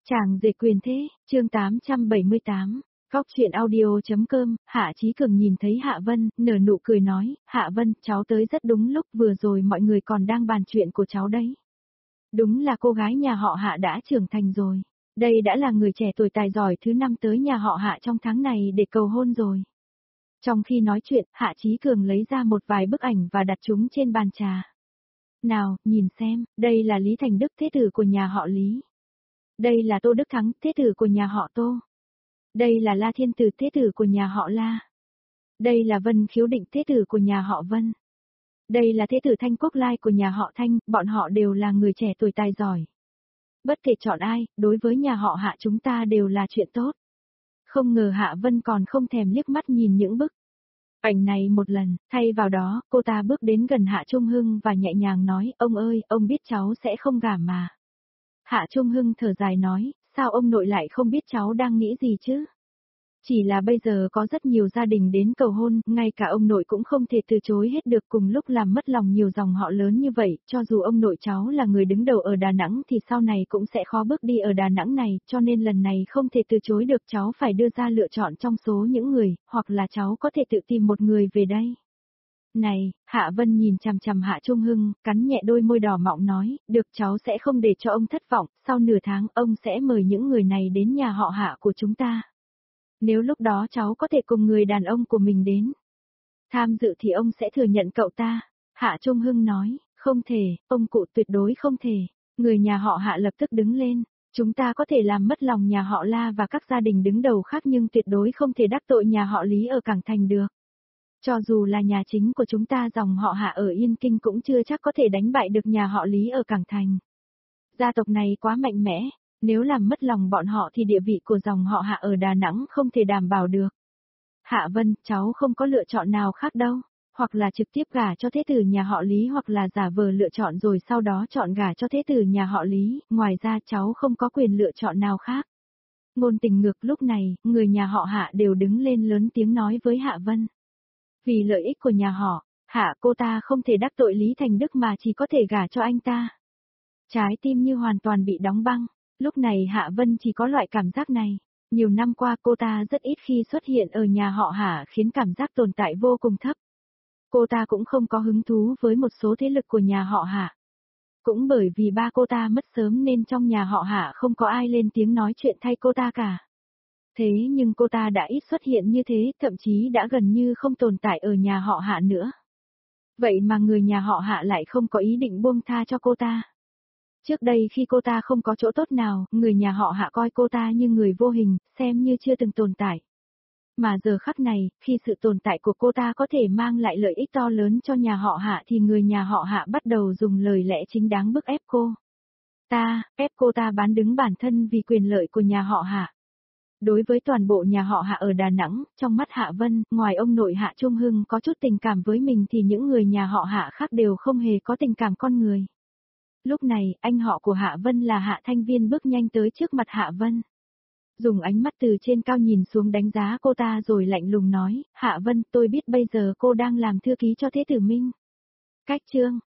Chàng rể quyền thế, chương 878, Góc chuyện audio.com, Hạ Chí Cường nhìn thấy Hạ Vân, nở nụ cười nói, Hạ Vân, cháu tới rất đúng lúc, vừa rồi mọi người còn đang bàn chuyện của cháu đấy. Đúng là cô gái nhà họ Hạ đã trưởng thành rồi. Đây đã là người trẻ tuổi tài giỏi thứ 5 tới nhà họ Hạ trong tháng này để cầu hôn rồi. Trong khi nói chuyện, Hạ Chí Cường lấy ra một vài bức ảnh và đặt chúng trên bàn trà. Nào, nhìn xem, đây là Lý Thành Đức, thế tử của nhà họ Lý. Đây là Tô Đức Thắng, thế tử của nhà họ Tô. Đây là La Thiên Tử, thế tử của nhà họ La. Đây là Vân Khiếu Định, thế tử của nhà họ Vân. Đây là thế tử Thanh Quốc Lai của nhà họ Thanh, bọn họ đều là người trẻ tuổi tài giỏi. Bất kể chọn ai, đối với nhà họ Hạ chúng ta đều là chuyện tốt. Không ngờ Hạ Vân còn không thèm liếc mắt nhìn những bức ảnh này một lần, thay vào đó, cô ta bước đến gần Hạ Trung Hưng và nhẹ nhàng nói, ông ơi, ông biết cháu sẽ không gả mà. Hạ Trung Hưng thở dài nói, sao ông nội lại không biết cháu đang nghĩ gì chứ? Chỉ là bây giờ có rất nhiều gia đình đến cầu hôn, ngay cả ông nội cũng không thể từ chối hết được, cùng lúc làm mất lòng nhiều dòng họ lớn như vậy, cho dù ông nội cháu là người đứng đầu ở Đà Nẵng thì sau này cũng sẽ khó bước đi ở Đà Nẵng này, cho nên lần này không thể từ chối được, cháu phải đưa ra lựa chọn trong số những người, hoặc là cháu có thể tự tìm một người về đây. Này, Hạ Vân nhìn chằm chằm Hạ Trung Hưng, cắn nhẹ đôi môi đỏ mọng nói, được, cháu sẽ không để cho ông thất vọng, sau nửa tháng ông sẽ mời những người này đến nhà họ Hạ của chúng ta. Nếu lúc đó cháu có thể cùng người đàn ông của mình đến tham dự thì ông sẽ thừa nhận cậu ta. Hạ Trung Hưng nói, không thể, ông cụ tuyệt đối không thể. Người nhà họ Hạ lập tức đứng lên, chúng ta có thể làm mất lòng nhà họ La và các gia đình đứng đầu khác nhưng tuyệt đối không thể đắc tội nhà họ Lý ở Cảng Thành được. Cho dù là nhà chính của chúng ta, dòng họ Hạ ở Yên Kinh cũng chưa chắc có thể đánh bại được nhà họ Lý ở Cảng Thành. Gia tộc này quá mạnh mẽ, nếu làm mất lòng bọn họ thì địa vị của dòng họ Hạ ở Đà Nẵng không thể đảm bảo được. Hạ Vân, cháu không có lựa chọn nào khác đâu, hoặc là trực tiếp gả cho thế tử nhà họ Lý hoặc là giả vờ lựa chọn rồi sau đó chọn gả cho thế tử nhà họ Lý, ngoài ra cháu không có quyền lựa chọn nào khác. Ngôn tình ngược lúc này, người nhà họ Hạ đều đứng lên lớn tiếng nói với Hạ Vân. Vì lợi ích của nhà họ Hạ, cô ta không thể đắc tội Lý Thành Đức mà chỉ có thể gả cho anh ta. Trái tim như hoàn toàn bị đóng băng, lúc này Hạ Vân chỉ có loại cảm giác này. Nhiều năm qua cô ta rất ít khi xuất hiện ở nhà họ Hạ khiến cảm giác tồn tại vô cùng thấp. Cô ta cũng không có hứng thú với một số thế lực của nhà họ Hạ. Cũng bởi vì ba cô ta mất sớm nên trong nhà họ Hạ không có ai lên tiếng nói chuyện thay cô ta cả. Thế nhưng cô ta đã ít xuất hiện như thế, thậm chí đã gần như không tồn tại ở nhà họ Hạ nữa. Vậy mà người nhà họ Hạ lại không có ý định buông tha cho cô ta. Trước đây khi cô ta không có chỗ tốt nào, người nhà họ Hạ coi cô ta như người vô hình, xem như chưa từng tồn tại. Mà giờ khắc này, khi sự tồn tại của cô ta có thể mang lại lợi ích to lớn cho nhà họ Hạ thì người nhà họ Hạ bắt đầu dùng lời lẽ chính đáng bức ép cô. Ép cô ta bán đứng bản thân vì quyền lợi của nhà họ Hạ. Đối với toàn bộ nhà họ Hạ ở Đà Nẵng, trong mắt Hạ Vân, ngoài ông nội Hạ Trung Hưng có chút tình cảm với mình thì những người nhà họ Hạ khác đều không hề có tình cảm con người. Lúc này, anh họ của Hạ Vân là Hạ Thanh Viên bước nhanh tới trước mặt Hạ Vân. Dùng ánh mắt từ trên cao nhìn xuống đánh giá cô ta rồi lạnh lùng nói, Hạ Vân, tôi biết bây giờ cô đang làm thư ký cho Thế Tử Minh. Cách chương,